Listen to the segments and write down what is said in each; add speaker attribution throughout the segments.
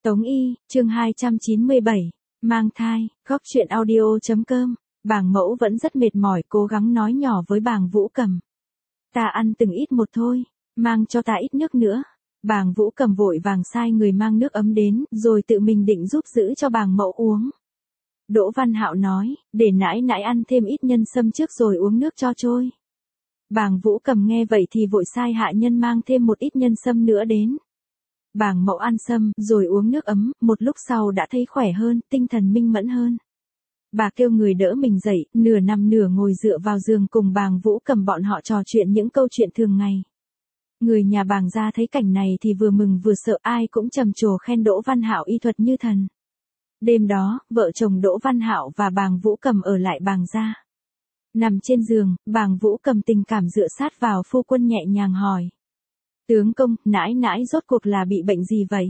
Speaker 1: Tống Y, chương 297, mang thai, góc chuyện audio.com, bàng mẫu vẫn rất mệt mỏi cố gắng nói nhỏ với bàng Vũ Cầm. Ta ăn từng ít một thôi, mang cho ta ít nước nữa. Bàng Vũ Cầm vội vàng sai người mang nước ấm đến, rồi tự mình định giúp giữ cho bàng mẫu uống. Đỗ Văn Hạo nói, để nãi nãi ăn thêm ít nhân sâm trước rồi uống nước cho trôi. Bàng Vũ Cầm nghe vậy thì vội sai hạ nhân mang thêm một ít nhân sâm nữa đến. Bàng mẫu ăn sâm, rồi uống nước ấm, một lúc sau đã thấy khỏe hơn, tinh thần minh mẫn hơn. Bà kêu người đỡ mình dậy, nửa nằm nửa ngồi dựa vào giường cùng bàng Vũ Cầm bọn họ trò chuyện những câu chuyện thường ngày. Người nhà bàng gia thấy cảnh này thì vừa mừng vừa sợ, ai cũng trầm trồ khen Đỗ Văn Hạo y thuật như thần. Đêm đó, vợ chồng Đỗ Văn Hạo và bàng Vũ Cầm ở lại bàng gia. Nằm trên giường, bàng Vũ Cầm tình cảm dựa sát vào phu quân nhẹ nhàng hỏi. Tướng công, nãi nãi rốt cuộc là bị bệnh gì vậy?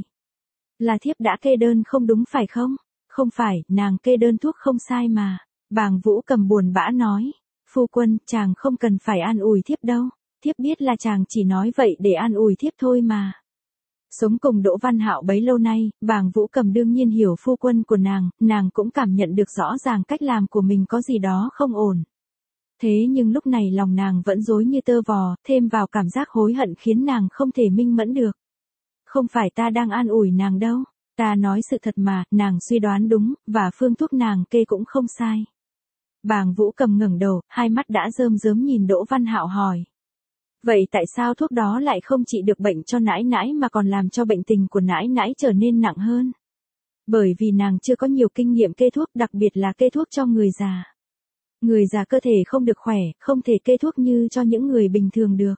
Speaker 1: Là thiếp đã kê đơn không đúng phải không? Không phải, nàng kê đơn thuốc không sai mà. Bàng Vũ Cầm buồn bã nói. Phu quân, chàng không cần phải an ủi thiếp đâu. Thiếp biết là chàng chỉ nói vậy để an ủi thiếp thôi mà. Sống cùng Đỗ Văn Hạo bấy lâu nay, bàng Vũ Cầm đương nhiên hiểu phu quân của nàng cũng cảm nhận được rõ ràng cách làm của mình có gì đó không ổn. Thế nhưng lúc này lòng nàng vẫn rối như tơ vò, thêm vào cảm giác hối hận khiến nàng không thể minh mẫn được. Không phải ta đang an ủi nàng đâu, ta nói sự thật mà, nàng suy đoán đúng, và phương thuốc nàng kê cũng không sai. Bàng Vũ Cầm ngẩng đầu, hai mắt đã rơm rớm nhìn Đỗ Văn Hạo hỏi. Vậy tại sao thuốc đó lại không trị được bệnh cho nãi nãi mà còn làm cho bệnh tình của nãi nãi trở nên nặng hơn? Bởi vì nàng chưa có nhiều kinh nghiệm kê thuốc, đặc biệt là kê thuốc cho người già. Người già cơ thể không được khỏe, không thể kê thuốc như cho những người bình thường được.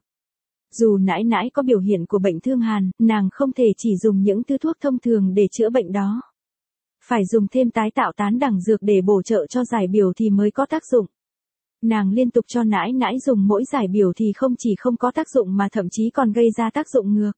Speaker 1: Dù nãi nãi có biểu hiện của bệnh thương hàn, nàng không thể chỉ dùng những thứ thuốc thông thường để chữa bệnh đó. Phải dùng thêm tái tạo tán đẳng dược để bổ trợ cho giải biểu thì mới có tác dụng. Nàng liên tục cho nãi nãi dùng mỗi giải biểu thì không chỉ không có tác dụng mà thậm chí còn gây ra tác dụng ngược.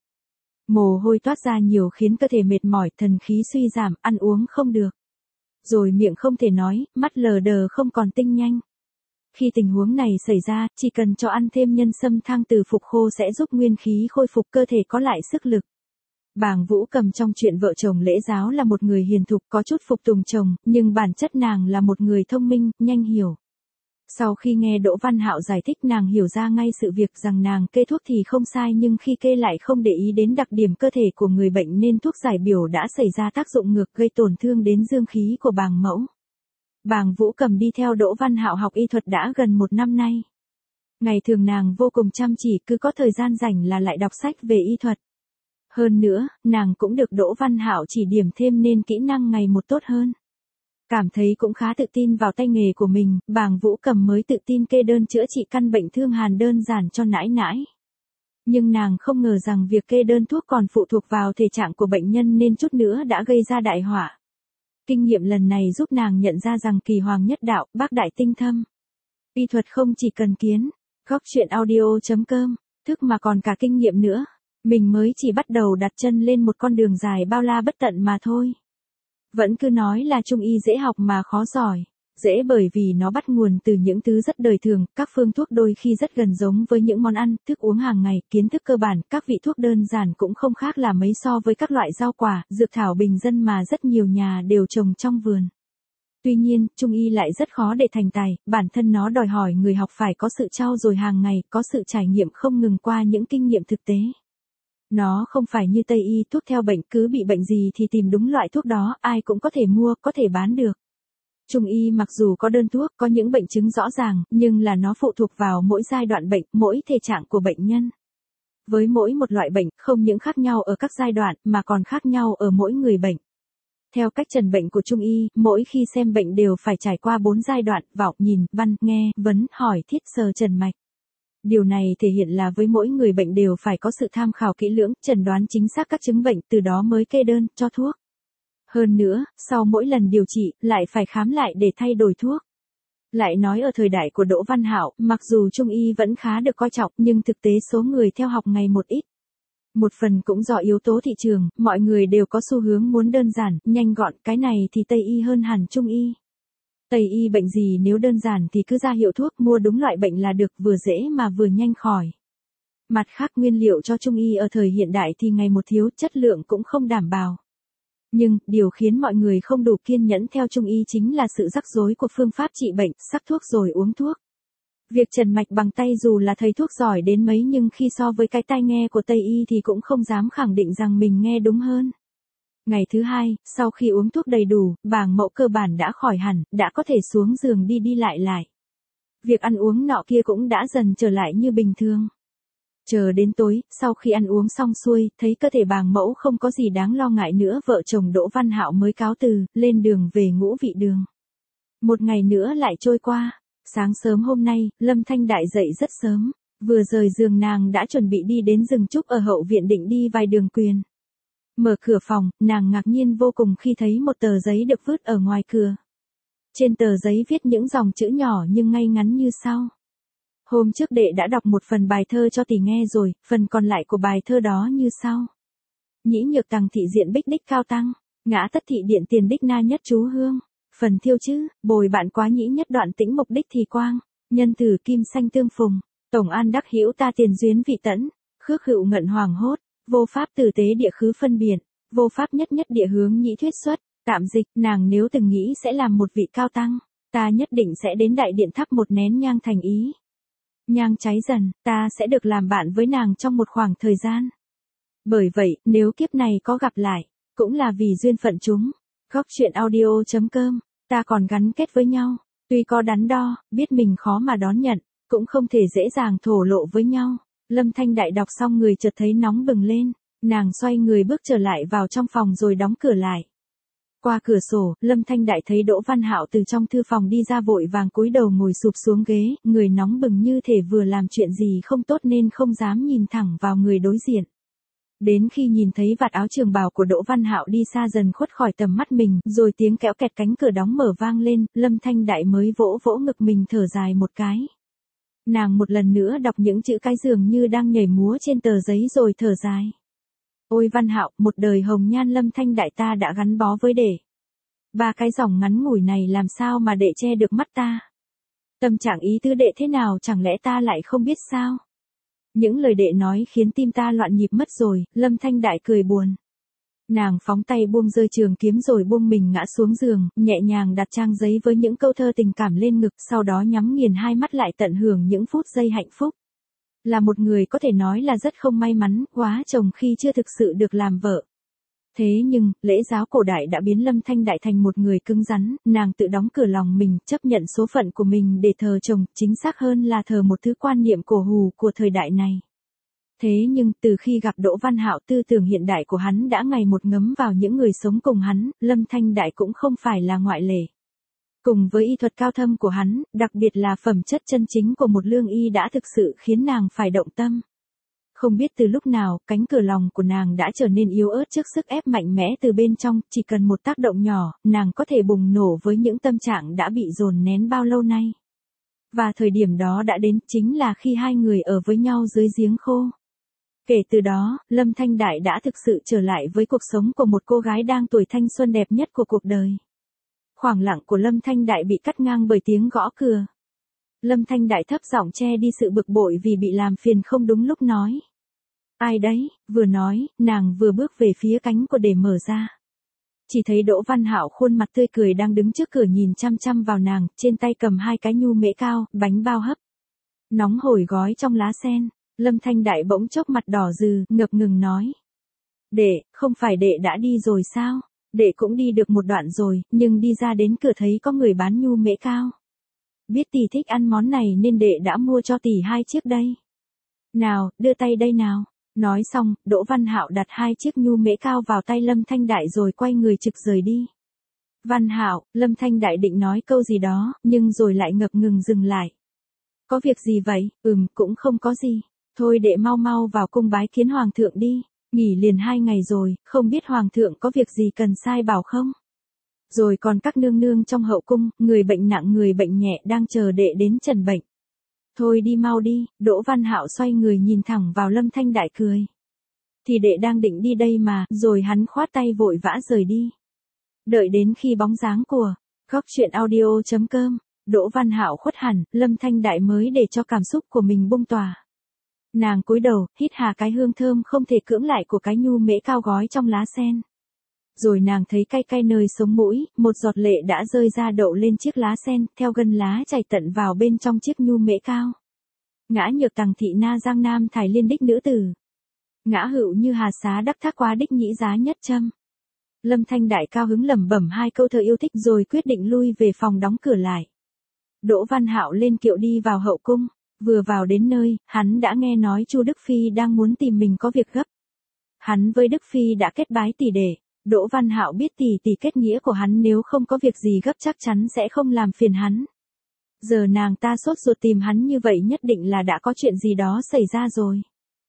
Speaker 1: Mồ hôi toát ra nhiều khiến cơ thể mệt mỏi, thần khí suy giảm, ăn uống không được. Rồi miệng không thể nói, mắt lờ đờ không còn tinh nhanh. Khi tình huống này xảy ra, chỉ cần cho ăn thêm nhân sâm thang từ phục khô sẽ giúp nguyên khí khôi phục cơ thể có lại sức lực. Bàng Vũ Cầm trong chuyện vợ chồng lễ giáo là một người hiền thục có chút phục tùng chồng, nhưng bản chất nàng là một người thông minh, nhanh hiểu. Sau khi nghe Đỗ Văn Hạo giải thích nàng hiểu ra ngay sự việc rằng nàng kê thuốc thì không sai nhưng khi kê lại không để ý đến đặc điểm cơ thể của người bệnh nên thuốc giải biểu đã xảy ra tác dụng ngược gây tổn thương đến dương khí của bàng mẫu. Bàng Vũ Cầm đi theo Đỗ Văn Hạo học y thuật đã gần 1 năm nay. Ngày thường nàng vô cùng chăm chỉ, cứ có thời gian rảnh là lại đọc sách về y thuật. Hơn nữa, nàng cũng được Đỗ Văn Hạo chỉ điểm thêm nên kỹ năng ngày một tốt hơn. Cảm thấy cũng khá tự tin vào tay nghề của mình, bàng Vũ Cầm mới tự tin kê đơn chữa trị căn bệnh thương hàn đơn giản cho nãi nãi. Nhưng nàng không ngờ rằng việc kê đơn thuốc còn phụ thuộc vào thể trạng của bệnh nhân nên chút nữa đã gây ra đại họa. Kinh nghiệm lần này giúp nàng nhận ra rằng kỳ hoàng nhất đạo, bác đại tinh thâm. Y thuật không chỉ cần kiến, góc chuyện audio.com, thức mà còn cả kinh nghiệm nữa. Mình mới chỉ bắt đầu đặt chân lên một con đường dài bao la bất tận mà thôi. Vẫn cứ nói là trung y dễ học mà khó giỏi. Dễ bởi vì nó bắt nguồn từ những thứ rất đời thường, các phương thuốc đôi khi rất gần giống với những món ăn, thức uống hàng ngày, kiến thức cơ bản, các vị thuốc đơn giản cũng không khác là mấy so với các loại rau quả, dược thảo bình dân mà rất nhiều nhà đều trồng trong vườn. Tuy nhiên, trung y lại rất khó để thành tài, bản thân nó đòi hỏi người học phải có sự trau dồi hàng ngày, có sự trải nghiệm không ngừng qua những kinh nghiệm thực tế. Nó không phải như Tây y, thuốc theo bệnh, cứ bị bệnh gì thì tìm đúng loại thuốc đó, ai cũng có thể mua, có thể bán được. Trung y mặc dù có đơn thuốc, có những bệnh chứng rõ ràng, nhưng là nó phụ thuộc vào mỗi giai đoạn bệnh, mỗi thể trạng của bệnh nhân. Với mỗi một loại bệnh, không những khác nhau ở các giai đoạn, mà còn khác nhau ở mỗi người bệnh. Theo cách trần bệnh của Trung y, mỗi khi xem bệnh đều phải trải qua 4 giai đoạn, vọng, nhìn, văn, nghe, vấn, hỏi, thiết, sờ trần mạch. Điều này thể hiện là với mỗi người bệnh đều phải có sự tham khảo kỹ lưỡng, chẩn đoán chính xác các chứng bệnh, từ đó mới kê đơn, cho thuốc. Hơn nữa, sau mỗi lần điều trị, lại phải khám lại để thay đổi thuốc. Lại nói ở thời đại của Đỗ Văn Hạo, mặc dù Trung y vẫn khá được coi trọng nhưng thực tế số người theo học ngày một ít. Một phần cũng do yếu tố thị trường, mọi người đều có xu hướng muốn đơn giản, nhanh gọn, cái này thì Tây y hơn hẳn Trung y. Tây y bệnh gì nếu đơn giản thì cứ ra hiệu thuốc mua đúng loại bệnh là được, vừa dễ mà vừa nhanh khỏi. Mặt khác nguyên liệu cho Trung y ở thời hiện đại thì ngày một thiếu, chất lượng cũng không đảm bảo. Nhưng, điều khiến mọi người không đủ kiên nhẫn theo Trung y chính là sự rắc rối của phương pháp trị bệnh, sắc thuốc rồi uống thuốc. Việc trần mạch bằng tay dù là thầy thuốc giỏi đến mấy nhưng khi so với cái tai nghe của Tây y thì cũng không dám khẳng định rằng mình nghe đúng hơn. Ngày thứ hai, sau khi uống thuốc đầy đủ, bàng mẫu cơ bản đã khỏi hẳn, đã có thể xuống giường đi đi lại lại. Việc ăn uống nọ kia cũng đã dần trở lại như bình thường. Chờ đến tối, sau khi ăn uống xong xuôi, thấy cơ thể bàng mẫu không có gì đáng lo ngại nữa, vợ chồng Đỗ Văn Hạo mới cáo từ, lên đường về Ngũ Vị Đường. Một ngày nữa lại trôi qua. Sáng sớm hôm nay, Lâm Thanh Đại dậy rất sớm. Vừa rời giường nàng đã chuẩn bị đi đến rừng trúc ở hậu viện định đi vài đường quyền. Mở cửa phòng, nàng ngạc nhiên vô cùng khi thấy một tờ giấy được vứt ở ngoài cửa. Trên tờ giấy viết những dòng chữ nhỏ nhưng ngay ngắn như sau. Hôm trước đệ đã đọc một phần bài thơ cho tỷ nghe rồi, phần còn lại của bài thơ đó như sau. Nhĩ nhược tằng thị diện bích đích cao tăng, ngã tất thị điện tiền đích na nhất chú hương. Phần thiêu chữ, bồi bạn quá nhĩ nhất đoạn tĩnh mục đích thì quang, nhân tử kim xanh tương phùng, tổng an đắc hữu ta tiền duyên vị tẫn, khước hữu ngận hoàng hốt, vô pháp tử tế địa khứ phân biệt, vô pháp nhất nhất địa hướng nhĩ thuyết xuất, tạm dịch, nàng nếu từng nghĩ sẽ làm một vị cao tăng, ta nhất định sẽ đến đại điện thắp một nén nhang thành ý. Nhang cháy dần, ta sẽ được làm bạn với nàng trong một khoảng thời gian. Bởi vậy, nếu kiếp này có gặp lại, cũng là vì duyên phận chúng. Góc truyện audio.com, ta còn gắn kết với nhau, tuy có đắn đo, biết mình khó mà đón nhận, cũng không thể dễ dàng thổ lộ với nhau. Lâm Thanh Đại đọc xong người chợt thấy nóng bừng lên, nàng xoay người bước trở lại vào trong phòng rồi đóng cửa lại. Qua cửa sổ, Lâm Thanh Đại thấy Đỗ Văn Hạo từ trong thư phòng đi ra vội vàng cúi đầu ngồi sụp xuống ghế, người nóng bừng như thể vừa làm chuyện gì không tốt nên không dám nhìn thẳng vào người đối diện. Đến khi nhìn thấy vạt áo trường bào của Đỗ Văn Hạo đi xa dần khuất khỏi tầm mắt mình, rồi tiếng kéo kẹt cánh cửa đóng mở vang lên, Lâm Thanh Đại mới vỗ vỗ ngực mình thở dài một cái. Nàng một lần nữa đọc những chữ cái dường như đang nhảy múa trên tờ giấy rồi thở dài. Ôi Văn Hạo, một đời hồng nhan Lâm Thanh Đại ta đã gắn bó với đệ. Ba cái dòng ngắn ngủi này làm sao mà đệ che được mắt ta? Tâm trạng ý tứ đệ thế nào chẳng lẽ ta lại không biết sao? Những lời đệ nói khiến tim ta loạn nhịp mất rồi, Lâm Thanh Đại cười buồn. Nàng phóng tay buông rơi trường kiếm rồi buông mình ngã xuống giường, nhẹ nhàng đặt trang giấy với những câu thơ tình cảm lên ngực, sau đó nhắm nghiền hai mắt lại tận hưởng những phút giây hạnh phúc. Là một người có thể nói là rất không may mắn, quá chồng khi chưa thực sự được làm vợ. Thế nhưng, lễ giáo cổ đại đã biến Lâm Thanh Đại thành một người cứng rắn, nàng tự đóng cửa lòng mình, chấp nhận số phận của mình để thờ chồng, chính xác hơn là thờ một thứ quan niệm cổ hủ của thời đại này. Thế nhưng, từ khi gặp Đỗ Văn Hạo, tư tưởng hiện đại của hắn đã ngày một ngấm vào những người sống cùng hắn, Lâm Thanh Đại cũng không phải là ngoại lệ. Cùng với y thuật cao thâm của hắn, đặc biệt là phẩm chất chân chính của một lương y đã thực sự khiến nàng phải động tâm. Không biết từ lúc nào, cánh cửa lòng của nàng đã trở nên yếu ớt trước sức ép mạnh mẽ từ bên trong, chỉ cần một tác động nhỏ, nàng có thể bùng nổ với những tâm trạng đã bị dồn nén bao lâu nay. Và thời điểm đó đã đến, chính là khi hai người ở với nhau dưới giếng khô. Kể từ đó, Lâm Thanh Đại đã thực sự trở lại với cuộc sống của một cô gái đang tuổi thanh xuân đẹp nhất của cuộc đời. Khoảng lặng của Lâm Thanh Đại bị cắt ngang bởi tiếng gõ cửa. Lâm Thanh Đại thấp giọng che đi sự bực bội vì bị làm phiền không đúng lúc nói. Ai đấy, vừa nói, nàng vừa bước về phía cánh cửa để mở ra. Chỉ thấy Đỗ Văn Hạo khuôn mặt tươi cười đang đứng trước cửa nhìn chăm chăm vào nàng, trên tay cầm hai cái nhu mễ cao, bánh bao hấp. Nóng hổi gói trong lá sen, Lâm Thanh Đại bỗng chốc mặt đỏ rừ, ngập ngừng nói. Đệ, không phải đệ đã đi rồi sao? Đệ cũng đi được một đoạn rồi, nhưng đi ra đến cửa thấy có người bán nhu mễ cao. Biết tỷ thích ăn món này nên đệ đã mua cho tỷ 2 chiếc đây. Nào, đưa tay đây nào. Nói xong, Đỗ Văn Hạo đặt 2 chiếc nhu mễ cao vào tay Lâm Thanh Đại rồi quay người trực rời đi. Văn Hạo, Lâm Thanh Đại định nói câu gì đó, nhưng rồi lại ngập ngừng dừng lại. Có việc gì vậy? Cũng không có gì. Thôi đệ mau mau vào cung bái kiến hoàng thượng đi. Nghỉ liền 2 ngày rồi, không biết hoàng thượng có việc gì cần sai bảo không? Rồi còn các nương nương trong hậu cung, người bệnh nặng người bệnh nhẹ đang chờ đệ đến trần bệnh. Thôi đi mau đi, Đỗ Văn Hạo xoay người nhìn thẳng vào Lâm Thanh Đại cười. Thì đệ đang định đi đây mà, rồi hắn khoát tay vội vã rời đi. Đợi đến khi bóng dáng của góc truyện audio.com, Đỗ Văn Hạo khuất hẳn, Lâm Thanh Đại mới để cho cảm xúc của mình bung tỏa. Nàng cúi đầu, hít hà cái hương thơm không thể cưỡng lại của cái nhu mễ cao gói trong lá sen. Rồi nàng thấy cay cay nơi sống mũi, một giọt lệ đã rơi ra đậu lên chiếc lá sen, theo gân lá chảy tận vào bên trong chiếc nhu mễ cao. Ngã nhược tằng thị na giang nam thải liên đích nữ tử. Ngã hữu như hà xá đắc thác quá đích nhĩ giá nhất châm. Lâm Thanh Đại cao hứng lẩm bẩm hai câu thơ yêu thích rồi quyết định lui về phòng đóng cửa lại. Đỗ Văn Hạo lên kiệu đi vào hậu cung, vừa vào đến nơi, hắn đã nghe nói Chu Đức Phi đang muốn tìm mình có việc gấp. Hắn với Đức Phi đã kết bái tỷ đệ, Đỗ Văn Hạo biết tỷ tỷ kết nghĩa của hắn nếu không có việc gì gấp chắc chắn sẽ không làm phiền hắn. Giờ nàng ta sốt ruột tìm hắn như vậy nhất định là đã có chuyện gì đó xảy ra rồi.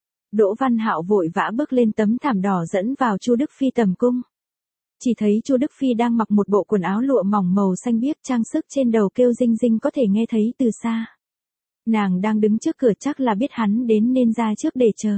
Speaker 1: Đỗ Văn Hạo vội vã bước lên tấm thảm đỏ dẫn vào Chu Đức Phi tầm cung. Chỉ thấy Chu Đức Phi đang mặc một bộ quần áo lụa mỏng màu xanh biếc, trang sức trên đầu kêu rinh rinh có thể nghe thấy từ xa. Nàng đang đứng trước cửa chắc là biết hắn đến nên ra trước để chờ.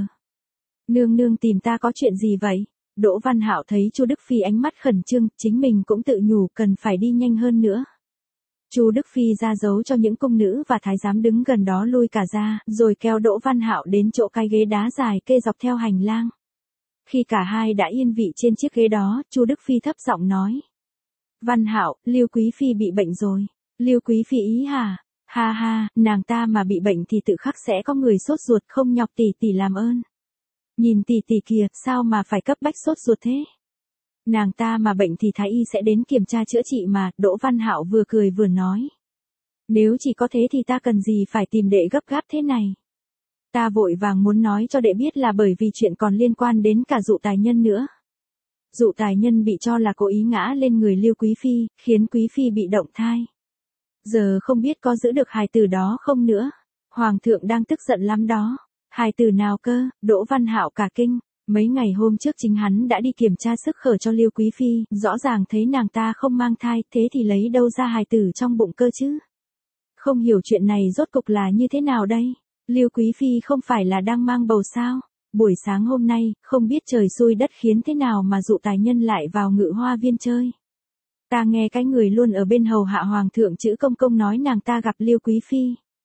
Speaker 1: Nương nương tìm ta có chuyện gì vậy? Đỗ Văn Hạo thấy Chu Đức Phi ánh mắt khẩn trương, chính mình cũng tự nhủ cần phải đi nhanh hơn nữa. Chu Đức Phi ra dấu cho những cung nữ và thái giám đứng gần đó lui cả ra, rồi kéo Đỗ Văn Hạo đến chỗ cái ghế đá dài kê dọc theo hành lang. Khi cả hai đã yên vị trên chiếc ghế đó, Chu Đức Phi thấp giọng nói: "Văn Hạo, Lưu Quý Phi bị bệnh rồi." "Lưu Quý Phi ý hả?" "Ha ha, nàng ta mà bị bệnh thì tự khắc sẽ có người sốt ruột, không nhọc tỷ tỷ làm ơn." "Nhìn tỷ tỷ kìa, sao mà phải cấp bách sốt ruột thế?" "Nàng ta mà bệnh thì thái y sẽ đến kiểm tra chữa trị mà." Đỗ Văn Hạo vừa cười vừa nói: "Nếu chỉ có thế thì ta cần gì phải tìm đệ gấp gáp thế này. Ta vội vàng muốn nói cho đệ biết là bởi vì chuyện còn liên quan đến cả Dụ Tài Nhân nữa." Dụ Tài Nhân bị cho là cố ý ngã lên người Lưu Quý Phi, khiến Quý Phi bị động thai. Giờ không biết có giữ được hài tử đó không nữa. Hoàng thượng đang tức giận lắm đó. Hài tử nào cơ? Đỗ Văn Hạo cả kinh. Mấy ngày hôm trước chính hắn đã đi kiểm tra sức khỏe cho Lưu Quý Phi, rõ ràng thấy nàng ta không mang thai, thế thì lấy đâu ra hài tử trong bụng cơ chứ? Không hiểu chuyện này rốt cục là như thế nào đây? Lưu Quý Phi không phải là đang mang bầu sao? Buổi sáng hôm nay, không biết trời xui đất khiến thế nào mà Dụ Tài Nhân lại vào Ngự Hoa Viên chơi. Ta nghe cái người luôn ở bên hầu hạ hoàng thượng chữ công công nói nàng ta gặp Lưu Quý Phi.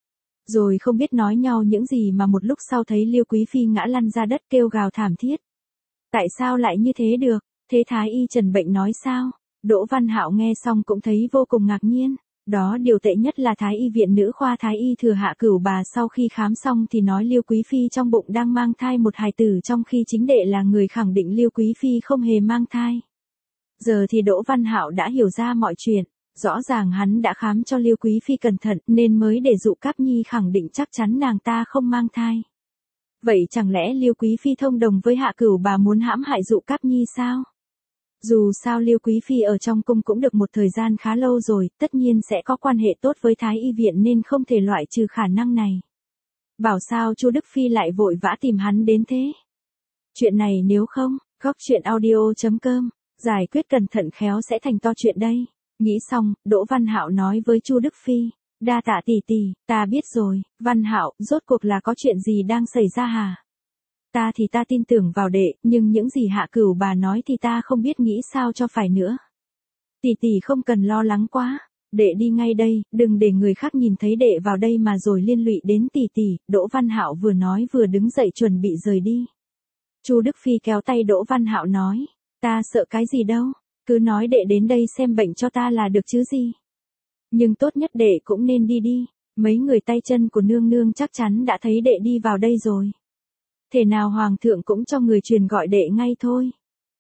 Speaker 1: Rồi không biết nói nhau những gì mà một lúc sau thấy Lưu Quý Phi ngã lăn ra đất kêu gào thảm thiết. Tại sao lại như thế được? Thế Thái y Trần bệnh nói sao? Đỗ Văn Hạo nghe xong cũng thấy vô cùng ngạc nhiên. Đó điều tệ nhất là Thái y viện nữ khoa Thái y Thừa Hạ Cửu Bà sau khi khám xong thì nói Lưu Quý Phi trong bụng đang mang thai một hài tử, trong khi chính đệ là người khẳng định Lưu Quý Phi không hề mang thai. Giờ thì Đỗ Văn Hạo đã hiểu ra mọi chuyện. Rõ ràng hắn đã khám cho Lưu Quý Phi cẩn thận nên mới để Dụ Cáp Nhi khẳng định chắc chắn nàng ta không mang thai. Vậy chẳng lẽ Lưu Quý Phi thông đồng với Hạ Cửu Bà muốn hãm hại Dụ Cáp Nhi sao? Dù sao Lưu Quý Phi ở trong cung cũng được một thời gian khá lâu rồi, tất nhiên sẽ có quan hệ tốt với Thái y viện nên không thể loại trừ khả năng này. Bảo sao Chu Đức Phi lại vội vã tìm hắn đến thế? Chuyện này nếu không, gocchuyenaudio.com, giải quyết cẩn thận khéo sẽ thành to chuyện đây. Nghĩ xong, Đỗ Văn Hạo nói với Chu Đức Phi: "Đa tạ tỷ tỷ, ta biết rồi." "Văn Hạo, rốt cuộc là có chuyện gì đang xảy ra hả?" Ta tin tưởng vào đệ, nhưng những gì Hạ Cửu Bà nói thì ta không biết nghĩ sao cho phải nữa." "Tỷ tỷ không cần lo lắng quá, đệ đi ngay đây, đừng để người khác nhìn thấy đệ vào đây mà rồi liên lụy đến tỷ tỷ." Đỗ Văn Hạo vừa nói vừa đứng dậy chuẩn bị rời đi. Chu Đức Phi kéo tay Đỗ Văn Hạo nói: "Ta sợ cái gì đâu, cứ nói đệ đến đây xem bệnh cho ta là được chứ gì. Nhưng tốt nhất đệ cũng nên đi đi, mấy người tay chân của nương nương chắc chắn đã thấy đệ đi vào đây rồi. Thể nào hoàng thượng cũng cho người truyền gọi đệ ngay thôi."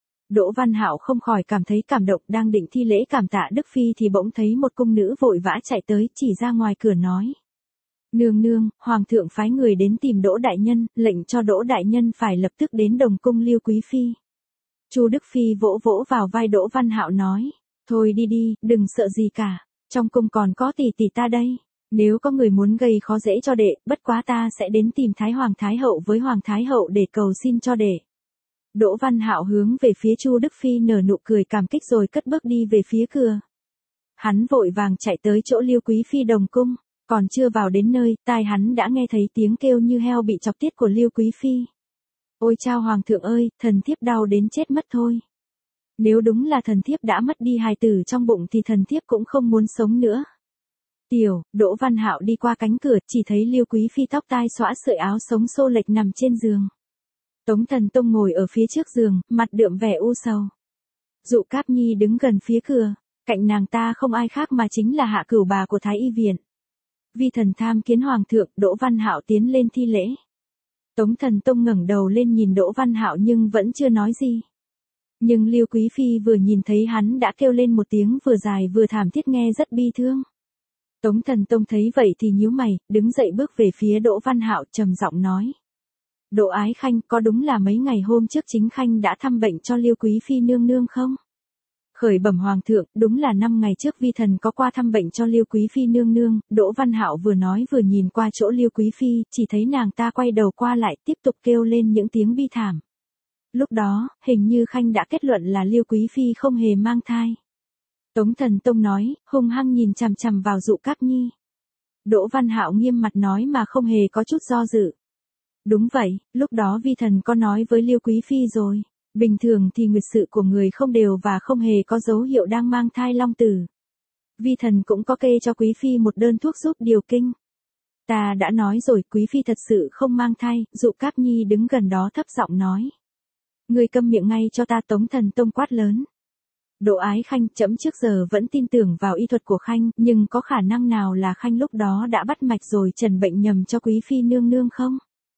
Speaker 1: Đỗ Văn Hạo không khỏi cảm thấy cảm động, đang định thi lễ cảm tạ Đức Phi thì bỗng thấy một cung nữ vội vã chạy tới, chỉ ra ngoài cửa nói: "Nương nương, hoàng thượng phái người đến tìm Đỗ đại nhân, lệnh cho Đỗ đại nhân phải lập tức đến đồng cung Lưu Quý Phi." Chu Đức Phi vỗ vỗ vào vai Đỗ Văn Hạo nói: "Thôi đi đi, đừng sợ gì cả, trong cung còn có tỷ tỷ ta đây. Nếu có người muốn gây khó dễ cho đệ, bất quá ta sẽ đến tìm Thái Hoàng Thái Hậu với Hoàng Thái Hậu để cầu xin cho đệ." Đỗ Văn Hạo hướng về phía Chu Đức Phi nở nụ cười cảm kích rồi cất bước đi về phía cửa. Hắn vội vàng chạy tới chỗ Lưu Quý Phi đồng cung, còn chưa vào đến nơi, tai hắn đã nghe thấy tiếng kêu như heo bị chọc tiết của Lưu Quý Phi. "Ôi chao hoàng thượng ơi, thần thiếp đau đến chết mất thôi. Nếu đúng là thần thiếp đã mất đi hài tử trong bụng thì thần thiếp cũng không muốn sống nữa." Đỗ Văn Hạo đi qua cánh cửa, chỉ thấy Lưu Quý Phi tóc tai xõa sợi áo sống xô lệch nằm trên giường. Tống Thần Tông ngồi ở phía trước giường, mặt đượm vẻ u sầu. Dụ Cáp Nhi đứng gần phía cửa, cạnh nàng ta không ai khác mà chính là Hạ Cửu bà của Thái Y viện. Vi thần tham kiến hoàng thượng. Đỗ Văn Hạo tiến lên thi lễ. Tống Thần Tông ngẩng đầu lên nhìn Đỗ Văn Hạo nhưng vẫn chưa nói gì. Nhưng Lưu Quý Phi vừa nhìn thấy hắn đã kêu lên một tiếng vừa dài vừa thảm thiết nghe rất bi thương. Tống Thần Tông thấy vậy thì nhíu mày, đứng dậy bước về phía Đỗ Văn Hạo trầm giọng nói. Đỗ Ái Khanh, có đúng là mấy ngày hôm trước chính Khanh đã thăm bệnh cho Lưu Quý Phi nương nương không? Khởi bẩm hoàng thượng, đúng là 5 ngày trước vi thần có qua thăm bệnh cho Lưu Quý Phi nương nương. Đỗ Văn Hạo vừa nói vừa nhìn qua chỗ Lưu Quý Phi, chỉ thấy nàng ta quay đầu qua lại tiếp tục kêu lên những tiếng bi thảm. Lúc đó, hình như Khanh đã kết luận là Lưu Quý Phi không hề mang thai. Tống Thần Tông nói, hung hăng nhìn chằm chằm vào Dụ Cáp Nhi. Đỗ Văn Hạo nghiêm mặt nói mà không hề có chút do dự. Đúng vậy, lúc đó vi thần có nói với Lưu Quý Phi rồi. Bình thường thì nguyệt sự của người không đều và không hề có dấu hiệu đang mang thai long tử. Vi thần cũng có kê cho Quý Phi một đơn thuốc giúp điều kinh. Ta đã nói rồi, Quý Phi thật sự không mang thai. Dụ Cáp Nhi đứng gần đó thấp giọng nói. Người câm miệng ngay cho ta. Tống Thần Tông quát lớn. Đỗ Ái Khanh, trẫm trước giờ vẫn tin tưởng vào y thuật của Khanh, nhưng có khả năng nào là Khanh lúc đó đã bắt mạch rồi trần bệnh nhầm cho Quý Phi nương nương không?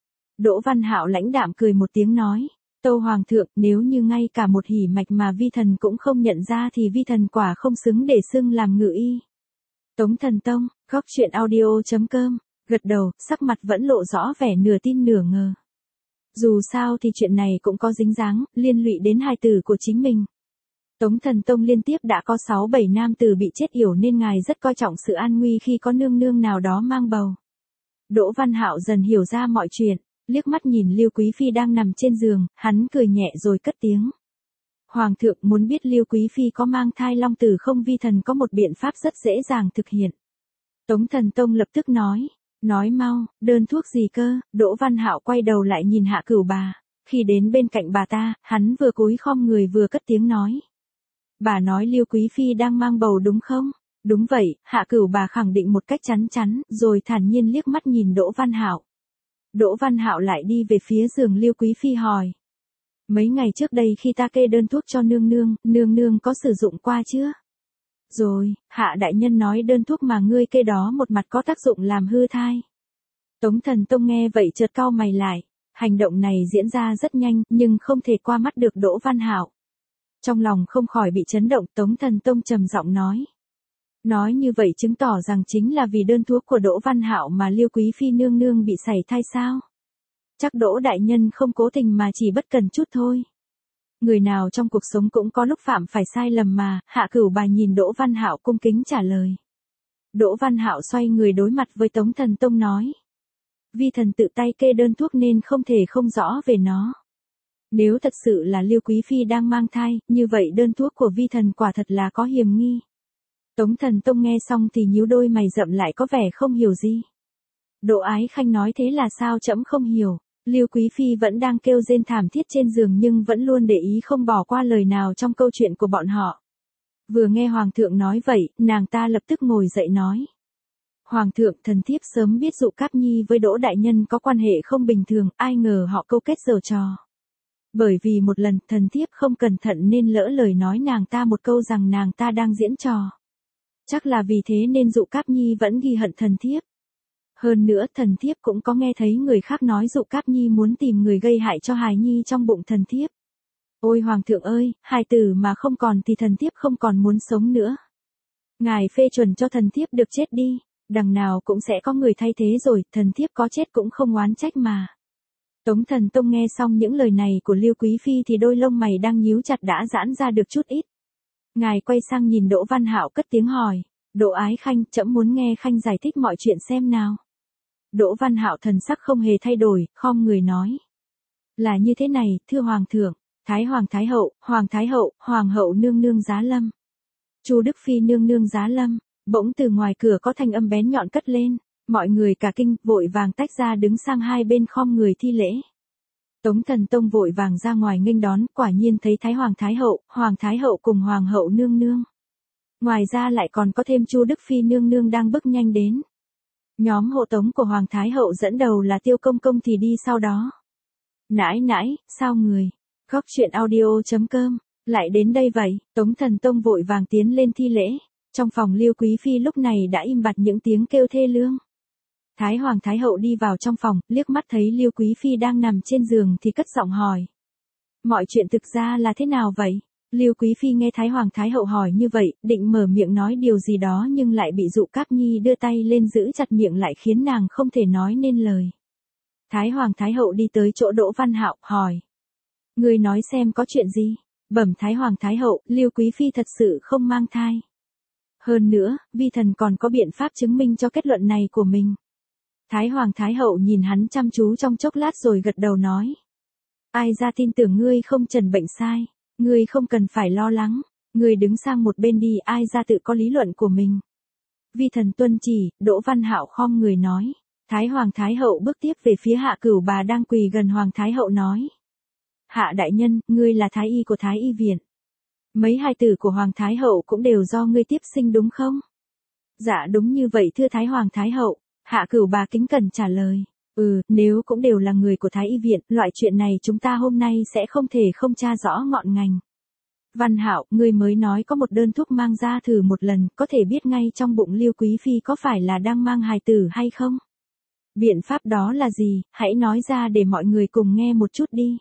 Speaker 1: Đỗ Văn Hạo lãnh đạm cười một tiếng nói. Tâu hoàng thượng, nếu như ngay cả một hỉ mạch mà vi thần cũng không nhận ra thì vi thần quả không xứng để xưng làm ngự y. Tống Thần Tông, góc truyện audio.com, gật đầu, sắc mặt vẫn lộ rõ vẻ nửa tin nửa ngờ. Dù sao thì chuyện này cũng có dính dáng, liên lụy đến hài tử của chính mình. Tống Thần Tông liên tiếp đã có 6-7 nam tử bị chết yểu nên ngài rất coi trọng sự an nguy khi có nương nương nào đó mang bầu. Đỗ Văn Hạo dần hiểu ra mọi chuyện. Liếc mắt nhìn Lưu Quý Phi đang nằm trên giường, hắn cười nhẹ rồi cất tiếng. Hoàng thượng muốn biết Lưu Quý Phi có mang thai long tử không? Vi thần có một biện pháp rất dễ dàng thực hiện. Tống Thần Tông lập tức nói. Nói mau, đơn thuốc gì cơ? Đỗ Văn Hạo quay đầu lại nhìn Hạ Cửu bà. Khi đến bên cạnh bà ta, hắn vừa cúi khom người vừa cất tiếng nói. Bà nói Lưu Quý Phi đang mang bầu đúng không? Đúng vậy, Hạ Cửu bà khẳng định một cách chắn chắn, rồi thản nhiên liếc mắt nhìn Đỗ Văn Hạo. Đỗ Văn Hạo lại đi về phía giường Lưu Quý Phi hỏi. Mấy ngày trước đây khi ta kê đơn thuốc cho nương nương có sử dụng qua chưa? Rồi, Hạ đại nhân nói đơn thuốc mà ngươi kê đó một mặt có tác dụng làm hư thai. Tống Thần Tông nghe vậy chợt cau mày lại. Hành động này diễn ra rất nhanh nhưng không thể qua mắt được Đỗ Văn Hạo. Trong lòng không khỏi bị chấn động, Tống Thần Tông trầm giọng nói. Nói như vậy chứng tỏ rằng chính là vì đơn thuốc của Đỗ Văn Hạo mà Lưu Quý Phi nương nương bị sảy thai sao? Chắc Đỗ đại nhân không cố tình mà chỉ bất cần chút thôi. Người nào trong cuộc sống cũng có lúc phạm phải sai lầm mà. Hạ Cửu bà nhìn Đỗ Văn Hạo cung kính trả lời. Đỗ Văn Hạo xoay người đối mặt với Tống Thần Tông nói. Vi thần tự tay kê đơn thuốc nên không thể không rõ về nó. Nếu thật sự là Lưu Quý Phi đang mang thai, như vậy đơn thuốc của vi thần quả thật là có hiềm nghi. Tống Thần Tông nghe xong thì nhíu đôi mày rậm lại có vẻ không hiểu gì. Đỗ Ái Khanh nói thế là sao? Trẫm không hiểu. Lưu Quý Phi vẫn đang kêu rên thảm thiết trên giường nhưng vẫn luôn để ý không bỏ qua lời nào trong câu chuyện của bọn họ. Vừa nghe Hoàng thượng nói vậy, nàng ta lập tức ngồi dậy nói. Hoàng thượng, thần thiếp sớm biết Dụ Cáp Nhi với Đỗ đại nhân có quan hệ không bình thường, ai ngờ họ câu kết giở trò. Bởi vì một lần thần thiếp không cẩn thận nên lỡ lời nói nàng ta một câu rằng nàng ta đang diễn trò. Chắc là vì thế nên Dụ Cáp Nhi vẫn ghi hận thần thiếp. Hơn nữa thần thiếp cũng có nghe thấy người khác nói Dụ Cáp Nhi muốn tìm người gây hại cho hài nhi trong bụng thần thiếp. Ôi hoàng thượng ơi, hài tử mà không còn thì thần thiếp không còn muốn sống nữa. Ngài phê chuẩn cho thần thiếp được chết đi, đằng nào cũng sẽ có người thay thế rồi, thần thiếp có chết cũng không oán trách mà. Tống Thần Tông nghe xong những lời này của Lưu Quý Phi thì đôi lông mày đang nhíu chặt đã giãn ra được chút ít. Ngài quay sang nhìn Đỗ Văn Hạo cất tiếng hỏi. Đỗ Ái Khanh, trẫm muốn nghe Khanh giải thích mọi chuyện xem nào. Đỗ Văn Hạo thần sắc không hề thay đổi, khom người nói. Là như thế này, thưa Hoàng thượng, Thái Hoàng Thái Hậu, Hoàng hậu nương nương giá lâm. Chu Đức Phi nương nương giá lâm. Bỗng từ ngoài cửa có thanh âm bén nhọn cất lên. Mọi người cả kinh, vội vàng tách ra đứng sang hai bên khom người thi lễ. Tống Thần Tông vội vàng ra ngoài nghênh đón, quả nhiên thấy Hoàng Thái Hậu cùng Hoàng hậu nương nương. Ngoài ra lại còn có thêm Chu Đức Phi nương nương đang bước nhanh đến. Nhóm hộ tống của Hoàng Thái Hậu dẫn đầu là Tiêu Công Công thì đi sau đó. Nãi nãi, sao người? Góc truyện audio.com Lại đến đây vậy, Tống Thần Tông vội vàng tiến lên thi lễ. Trong phòng Lưu Quý Phi lúc này đã im bặt những tiếng kêu thê lương. Thái Hoàng Thái Hậu đi vào trong phòng, liếc mắt thấy Lưu Quý Phi đang nằm trên giường thì cất giọng hỏi. Mọi chuyện thực ra là thế nào vậy? Lưu Quý Phi nghe Thái Hoàng Thái Hậu hỏi như vậy, định mở miệng nói điều gì đó nhưng lại bị Dụ Cáp Nhi đưa tay lên giữ chặt miệng lại khiến nàng không thể nói nên lời. Thái Hoàng Thái Hậu đi tới chỗ Đỗ Văn Hạo, hỏi. Người nói xem có chuyện gì? Bẩm Thái Hoàng Thái Hậu, Lưu Quý Phi thật sự không mang thai. Hơn nữa, vi thần còn có biện pháp chứng minh cho kết luận này của mình. Thái Hoàng Thái Hậu nhìn hắn chăm chú trong chốc lát rồi gật đầu nói. Ai ra tin tưởng ngươi không trần bệnh sai, ngươi không cần phải lo lắng, ngươi đứng sang một bên đi, ai ra tự có lý luận của mình. Vi thần tuân chỉ, Đỗ Văn Hạo khom người nói. Thái Hoàng Thái Hậu bước tiếp về phía Hạ Cửu Bà đang quỳ gần Hoàng Thái Hậu nói. Hạ đại nhân, ngươi là thái y của Thái y viện. Mấy hài tử của Hoàng Thái Hậu cũng đều do ngươi tiếp sinh đúng không? Dạ đúng như vậy thưa Thái Hoàng Thái Hậu. Hạ Cửu Bà kính cẩn trả lời. Nếu cũng đều là người của Thái y viện, loại chuyện này chúng ta hôm nay sẽ không thể không tra rõ ngọn ngành. Văn Hạo, ngươi mới nói có một đơn thuốc mang ra thử một lần, có thể biết ngay trong bụng Lưu Quý Phi có phải là đang mang hài tử hay không? Biện pháp đó là gì, hãy nói ra để mọi người cùng nghe một chút đi.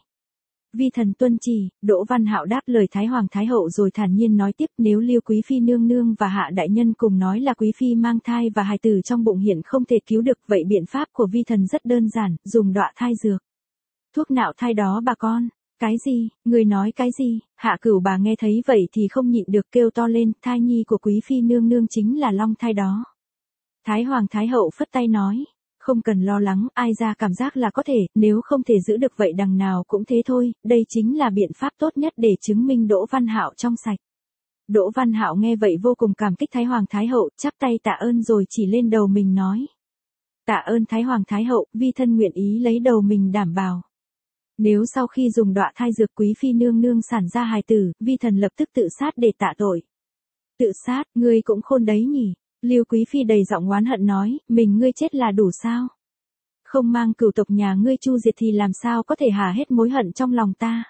Speaker 1: Vi thần tuân chỉ, Đỗ Văn Hạo đáp lời Thái Hoàng Thái Hậu rồi thản nhiên nói tiếp, nếu Lưu Quý Phi nương nương và Hạ đại nhân cùng nói là Quý Phi mang thai và hài tử trong bụng hiện không thể cứu được, vậy biện pháp của vi thần rất đơn giản, dùng đọa thai dược. Thuốc nạo thai đó bà con. Cái gì, người nói cái gì? Hạ Cửu Bà nghe thấy vậy thì không nhịn được kêu to lên, thai nhi của Quý Phi nương nương chính là long thai đó. Thái Hoàng Thái Hậu phất tay nói. Không cần lo lắng, ai ra cảm giác là có thể, nếu không thể giữ được vậy đằng nào cũng thế thôi, đây chính là biện pháp tốt nhất để chứng minh Đỗ Văn Hạo trong sạch. Đỗ Văn Hạo nghe vậy vô cùng cảm kích Thái Hoàng Thái Hậu, chắp tay tạ ơn rồi chỉ lên đầu mình nói. Tạ ơn Thái Hoàng Thái Hậu, vi thân nguyện ý lấy đầu mình đảm bảo. Nếu sau khi dùng đọa thai dược Quý Phi nương nương sản ra hài tử, vi thần lập tức tự sát để tạ tội. Tự sát, ngươi cũng khôn đấy nhỉ? Lưu Quý Phi đầy giọng oán hận nói, mình ngươi chết là đủ sao? Không mang cửu tộc nhà ngươi chu diệt thì làm sao có thể hả hết mối hận trong lòng ta?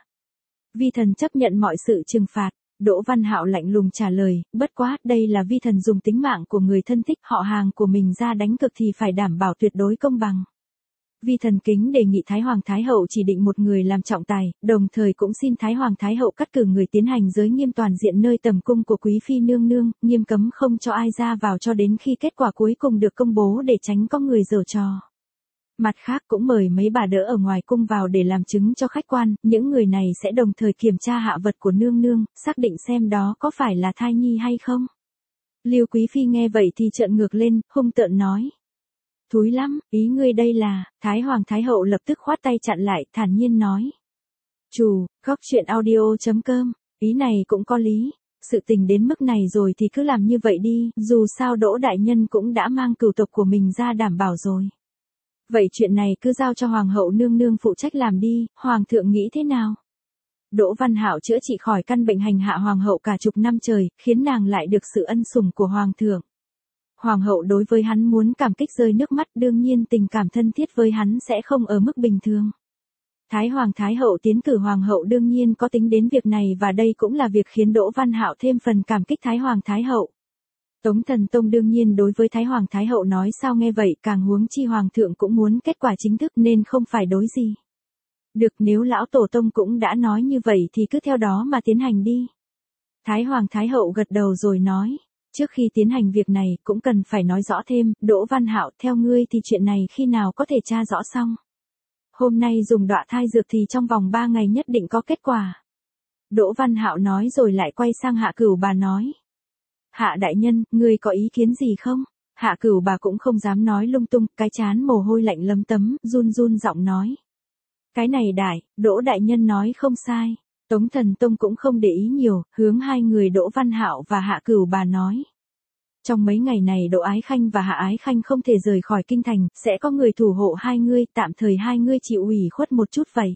Speaker 1: Vi thần chấp nhận mọi sự trừng phạt. Đỗ Văn Hạo lạnh lùng trả lời, bất quá, đây là vi thần dùng tính mạng của người thân thích họ hàng của mình ra đánh cược thì phải đảm bảo tuyệt đối công bằng. Vi thần kính đề nghị Thái Hoàng Thái Hậu chỉ định một người làm trọng tài, đồng thời cũng xin Thái Hoàng Thái Hậu cắt cử người tiến hành giới nghiêm toàn diện nơi tầm cung của Quý Phi nương nương, nghiêm cấm không cho ai ra vào cho đến khi kết quả cuối cùng được công bố để tránh có người giở trò. Mặt khác cũng mời mấy bà đỡ ở ngoài cung vào để làm chứng cho khách quan, những người này sẽ đồng thời kiểm tra hạ vật của nương nương, xác định xem đó có phải là thai nhi hay không. Lưu Quý Phi nghe vậy thì trợn ngược lên, hung tợn nói. Thúi lắm, ý ngươi đây là, Thái Hoàng Thái Hậu lập tức khoát tay chặn lại, thản nhiên nói. Chủ, góc chuyện audio.com, ý này cũng có lý, sự tình đến mức này rồi thì cứ làm như vậy đi, dù sao Đỗ đại nhân cũng đã mang cửu tộc của mình ra đảm bảo rồi. Vậy chuyện này cứ giao cho Hoàng hậu nương nương phụ trách làm đi, Hoàng thượng nghĩ thế nào? Đỗ Văn Hạo chữa trị khỏi căn bệnh hành hạ Hoàng hậu cả chục năm trời, khiến nàng lại được sự ân sủng của Hoàng thượng. Hoàng hậu đối với hắn muốn cảm kích rơi nước mắt, đương nhiên tình cảm thân thiết với hắn sẽ không ở mức bình thường. Thái Hoàng Thái Hậu tiến cử Hoàng hậu đương nhiên có tính đến việc này và đây cũng là việc khiến Đỗ Văn Hạo thêm phần cảm kích Thái Hoàng Thái Hậu. Tống Thần Tông đương nhiên đối với Thái Hoàng Thái Hậu nói sao nghe vậy, càng huống chi Hoàng thượng cũng muốn kết quả chính thức nên không phải đối gì. Được, nếu lão tổ tông cũng đã nói như vậy thì cứ theo đó mà tiến hành đi. Thái Hoàng Thái Hậu gật đầu rồi nói. Trước khi tiến hành việc này cũng cần phải nói rõ thêm, Đỗ Văn Hạo, theo ngươi thì chuyện này khi nào có thể tra rõ xong? Hôm nay dùng đọa thai dược thì trong vòng 3 ngày nhất định có kết quả. Đỗ Văn Hạo nói rồi lại quay sang Hạ Cửu Bà nói. Hạ đại nhân, ngươi có ý kiến gì không? Hạ Cửu Bà cũng không dám nói lung tung, cái trán mồ hôi lạnh lấm tấm, run run giọng nói. Cái này Đỗ đại nhân nói không sai. Tống Thần Tông cũng không để ý nhiều, hướng hai người Đỗ Văn Hạo và Hạ Cửu Bà nói. Trong mấy ngày này Đỗ Ái Khanh và Hạ Ái Khanh không thể rời khỏi kinh thành, sẽ có người thủ hộ hai ngươi, tạm thời hai ngươi chịu ủy khuất một chút vậy.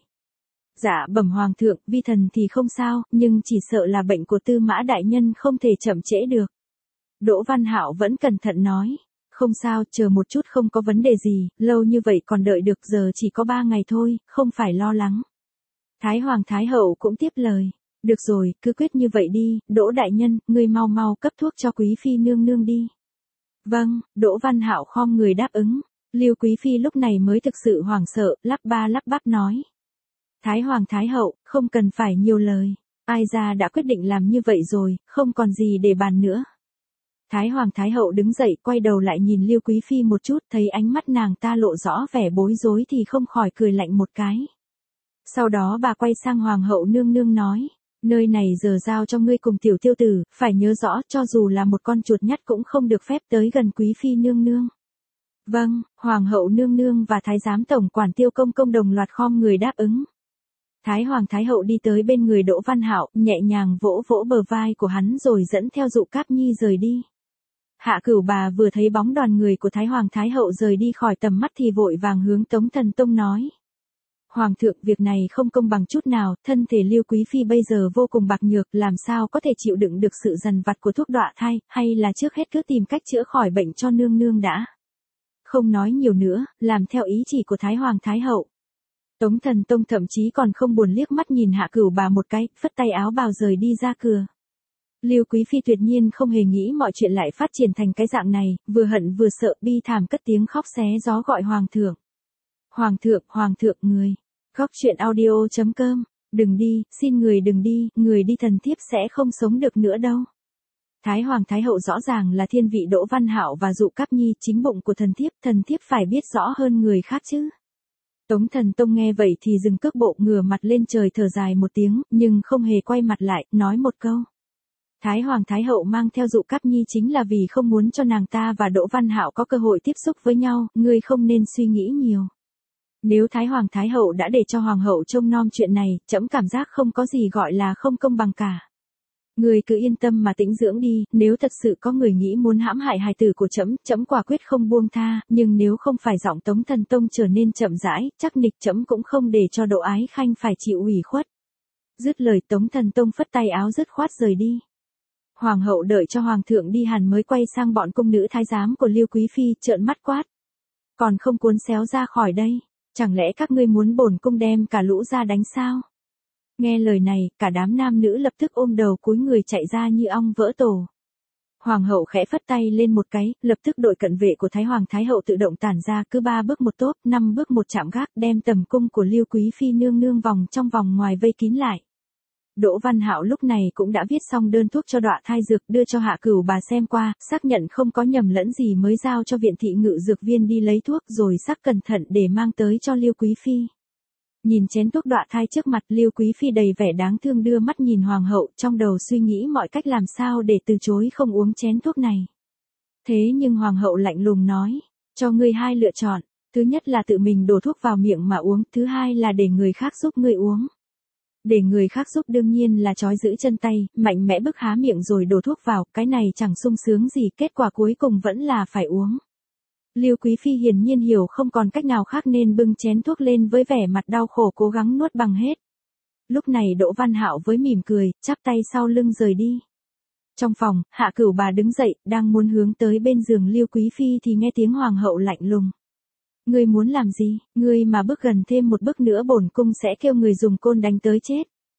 Speaker 1: Dạ bẩm Hoàng thượng, vi thần thì không sao, nhưng chỉ sợ là bệnh của Tư Mã đại nhân không thể chậm trễ được. Đỗ Văn Hạo vẫn cẩn thận nói. Không sao, chờ một chút không có vấn đề gì, lâu như vậy còn đợi được, giờ chỉ có 3 ngày thôi, không phải lo lắng. Thái Hoàng Thái Hậu cũng tiếp lời. Được rồi, cứ quyết như vậy đi, Đỗ đại nhân, ngươi mau mau cấp thuốc cho quý phi nương nương đi. Vâng, Đỗ Văn Hạo khom người đáp ứng. Lưu Quý Phi lúc này mới thực sự hoảng sợ, lắp ba lắp bắp nói. Thái Hoàng Thái Hậu, không cần phải nhiều lời. Ai ra đã quyết định làm như vậy rồi, không còn gì để bàn nữa. Thái Hoàng Thái Hậu đứng dậy quay đầu lại nhìn Lưu Quý Phi một chút, thấy ánh mắt nàng ta lộ rõ vẻ bối rối thì không khỏi cười lạnh một cái. Sau đó bà quay sang Hoàng hậu nương nương nói. Nơi này giờ giao cho ngươi cùng tiểu tiêu tử, phải nhớ rõ cho dù là một con chuột nhắt cũng không được phép tới gần quý phi nương nương. Vâng, Hoàng hậu nương nương và Thái giám tổng quản Tiêu Công Công đồng loạt khom người đáp ứng. Thái Hoàng Thái Hậu đi tới bên người Đỗ Văn Hạo, nhẹ nhàng vỗ vỗ bờ vai của hắn rồi dẫn theo Dụ Cáp Nhi rời đi. Hạ Cửu Bà vừa thấy bóng đoàn người của Thái Hoàng Thái Hậu rời đi khỏi tầm mắt thì vội vàng hướng Tống Thần Tông nói. Hoàng thượng, việc này không công bằng chút nào, thân thể Lưu Quý Phi bây giờ vô cùng bạc nhược, làm sao có thể chịu đựng được sự dằn vặt của thuốc đọa thai, hay là trước hết cứ tìm cách chữa khỏi bệnh cho nương nương đã. Không nói nhiều nữa, làm theo ý chỉ của Thái Hoàng Thái Hậu. Tống Thần Tông thậm chí còn không buồn liếc mắt nhìn Hạ Cửu Bà một cái, phất tay áo bào rời đi ra cửa. Lưu Quý Phi tuyệt nhiên không hề nghĩ mọi chuyện lại phát triển thành cái dạng này, vừa hận vừa sợ bi thảm cất tiếng khóc xé gió gọi Hoàng thượng. Hoàng thượng người. Góc chuyện audio.com, đừng đi, xin người đi thần thiếp sẽ không sống được nữa đâu. Thái Hoàng Thái Hậu rõ ràng là thiên vị Đỗ Văn Hạo và Dụ Cáp Nhi, chính bụng của thần thiếp phải biết rõ hơn người khác chứ. Tống Thần Tông nghe vậy thì dừng cước bộ, ngửa mặt lên trời thở dài một tiếng, nhưng không hề quay mặt lại, nói một câu. Thái Hoàng Thái Hậu mang theo Dụ Cáp Nhi chính là vì không muốn cho nàng ta và Đỗ Văn Hạo có cơ hội tiếp xúc với nhau, ngươi không nên suy nghĩ nhiều. Nếu Thái Hoàng Thái Hậu đã để cho Hoàng hậu trông nom chuyện này, trẫm cảm giác không có gì gọi là không công bằng cả. Người cứ yên tâm mà tĩnh dưỡng đi, nếu thật sự có người nghĩ muốn hãm hại hài tử của trẫm quả quyết không buông tha, nhưng nếu không phải giọng Tống Thần Tông trở nên chậm rãi, chắc nịch trẫm cũng không để cho Đỗ Ái Khanh phải chịu ủy khuất. Dứt lời Tống Thần Tông phất tay áo dứt khoát rời đi. Hoàng hậu đợi cho Hoàng thượng đi hẳn mới quay sang bọn cung nữ thái giám của Lưu Quý Phi, trợn mắt quát. Còn không cuốn xéo ra khỏi đây. Chẳng lẽ các ngươi muốn bổn cung đem cả lũ ra đánh sao? Nghe lời này, cả đám nam nữ lập tức ôm đầu cúi người chạy ra như ong vỡ tổ. Hoàng hậu khẽ phất tay lên một cái, lập tức đội cận vệ của Thái Hoàng Thái Hậu tự động tản ra, cứ 3 bước một tốp, 5 bước một chạm gác, đem tầm cung của Lưu Quý Phi nương nương vòng trong vòng ngoài vây kín lại. Đỗ Văn Hạo lúc này cũng đã viết xong đơn thuốc cho đọa thai dược, đưa cho Hạ Cửu Bà xem qua, xác nhận không có nhầm lẫn gì mới giao cho viện thị ngự dược viên đi lấy thuốc rồi sắc cẩn thận để mang tới cho Lưu Quý Phi. Nhìn chén thuốc đọa thai trước mặt, Lưu Quý Phi đầy vẻ đáng thương đưa mắt nhìn Hoàng hậu, trong đầu suy nghĩ mọi cách làm sao để từ chối không uống chén thuốc này. Thế nhưng Hoàng hậu lạnh lùng nói, cho ngươi 2 lựa chọn, thứ nhất là tự mình đổ thuốc vào miệng mà uống, thứ hai là để người khác giúp ngươi uống. Để người khác giúp đương nhiên là trói giữ chân tay, mạnh mẽ bức há miệng rồi đổ thuốc vào, cái này chẳng sung sướng gì, kết quả cuối cùng vẫn là phải uống. Lưu Quý Phi hiển nhiên hiểu không còn cách nào khác nên bưng chén thuốc lên với vẻ mặt đau khổ cố gắng nuốt bằng hết. Lúc này Đỗ Văn Hạo với mỉm cười, chắp tay sau lưng rời đi. Trong phòng, Hạ Cửu Bà đứng dậy, đang muốn hướng tới bên giường Lưu Quý Phi thì nghe tiếng Hoàng hậu lạnh lùng. Ngươi muốn làm gì, ngươi mà bước gần thêm một bước nữa bổn cung sẽ kêu người dùng côn đánh tới chết.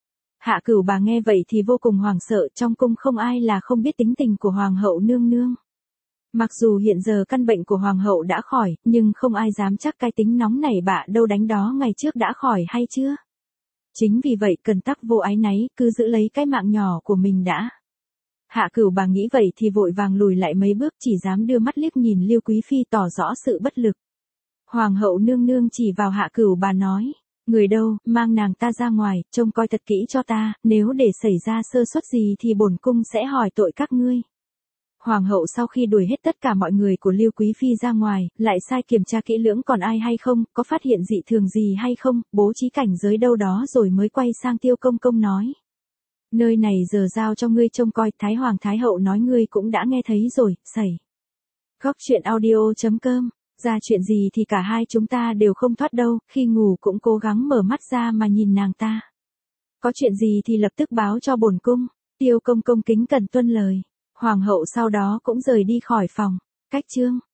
Speaker 1: Hạ Cửu Bà nghe vậy thì vô cùng hoảng sợ, trong cung không ai là không biết tính tình của Hoàng hậu nương nương. Mặc dù hiện giờ căn bệnh của Hoàng hậu đã khỏi, nhưng không ai dám chắc cái tính nóng này bạ đâu đánh đó ngày trước đã khỏi hay chưa. Chính vì vậy cần tắc vô ái náy, cứ giữ lấy cái mạng nhỏ của mình đã. Hạ Cửu Bà nghĩ vậy thì vội vàng lùi lại mấy bước, chỉ dám đưa mắt liếc nhìn Lưu Quý Phi tỏ rõ sự bất lực. Hoàng hậu nương nương chỉ vào Hạ Cửu Bà nói, người đâu, mang nàng ta ra ngoài, trông coi thật kỹ cho ta, nếu để xảy ra sơ suất gì thì bổn cung sẽ hỏi tội các ngươi. Hoàng hậu sau khi đuổi hết tất cả mọi người của Lưu Quý Phi ra ngoài, lại sai kiểm tra kỹ lưỡng còn ai hay không, có phát hiện dị thường gì hay không, bố trí cảnh giới đâu đó rồi mới quay sang Tiêu Công Công nói. Nơi này giờ giao cho ngươi trông coi, Thái Hoàng Thái Hậu nói ngươi cũng đã nghe thấy rồi, sẩy. Góc chuyện audio.com, ra chuyện gì thì cả hai chúng ta đều không thoát đâu, khi ngủ cũng cố gắng mở mắt ra mà nhìn nàng ta. Có chuyện gì thì lập tức báo cho bổn cung, Tiêu Công Công kính cẩn tuân lời. Hoàng hậu sau đó cũng rời đi khỏi phòng. Cách chương